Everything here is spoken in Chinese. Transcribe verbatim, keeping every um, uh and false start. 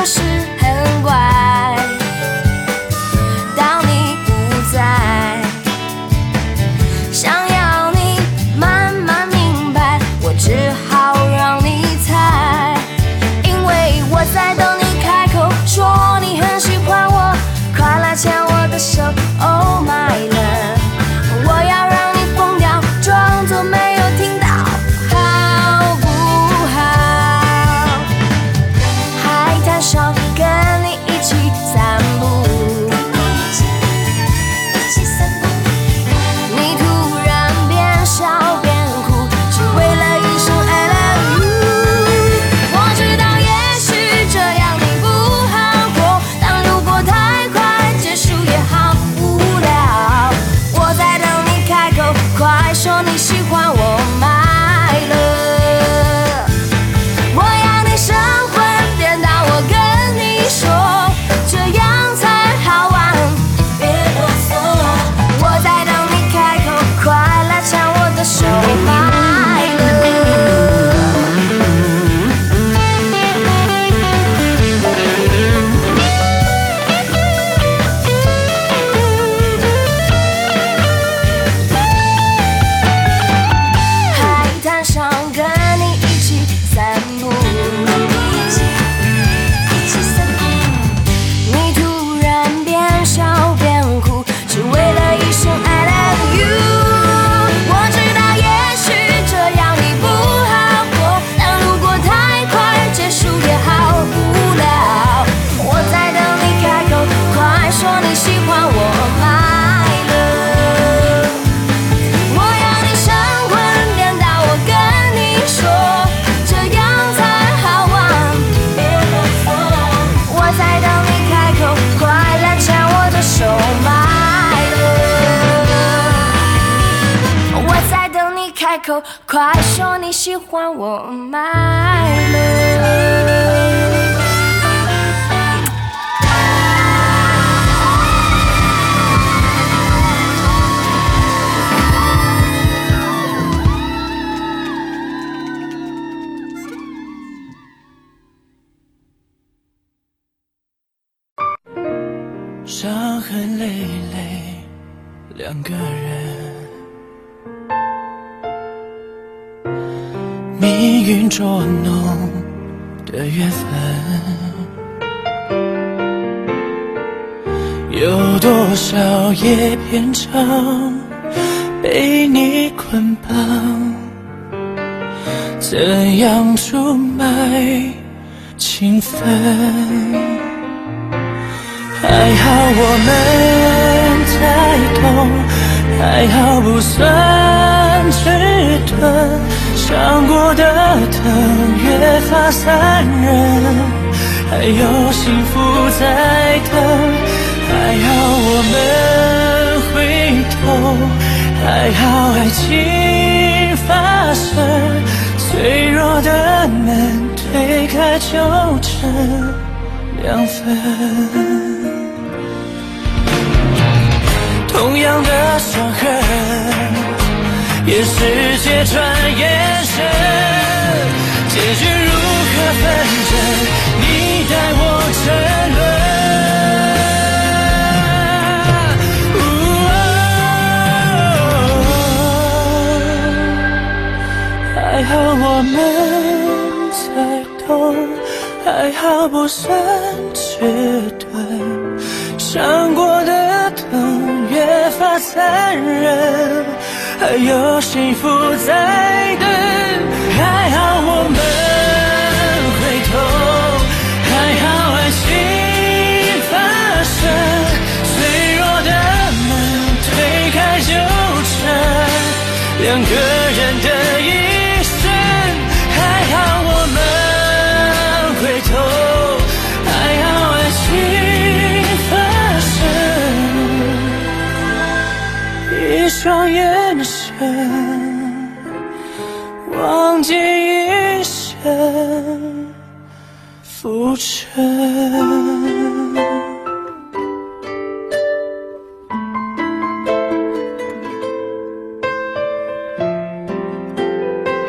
是很乖，当你不在，想要你慢慢明白，我只好让你猜，因为我在等你开口说你很喜欢我，快来牵我的手 Oh my love， 我要让你疯掉，装作没有听到，好不好？海滩上跟你一起散步，你突然变笑变哭，只为了一声 I love you。 我知道也许这样你不好过，但如果太快结束也好无聊，我在等你开口，快说你喜欢我 my love， 我要你神魂颠倒，我跟你说这样才好玩，别啰嗦，我在等你开口，快来牵我的手 my love。 海滩上跟你一起散步，你突然变笑变哭，只为了一声 I love you。 我知道也许这样你不好过，但如果太快结束也好无聊，我在等你开口，快说你喜欢我 my love， 我要你神魂颠倒，我跟你说这样才好玩，别啰嗦，我在等你开口，快来牵我的手 my love， 我在等你开口，快说你喜欢我 my love。 伤痕累累，两个人，命运捉弄的缘分，有多少夜篇章被你捆绑？怎样出卖情分？还好我们才懂，还好不算迟钝，伤过的疼越发残忍，还有幸福在等。还好我们回头，还好爱情发生，脆弱的门推开就成两分。同样的伤痕，也世界转眼神，结局如何分诊？你待我沉沦。还好我们才懂，还好不算迟钝，伤过的疼越发残忍，还有幸福在等。还好我们回头，还好爱情发生，脆弱的门推开就成两个人的一生。还好我们回头，还好爱情发生，一双眼神忘记一生浮沉。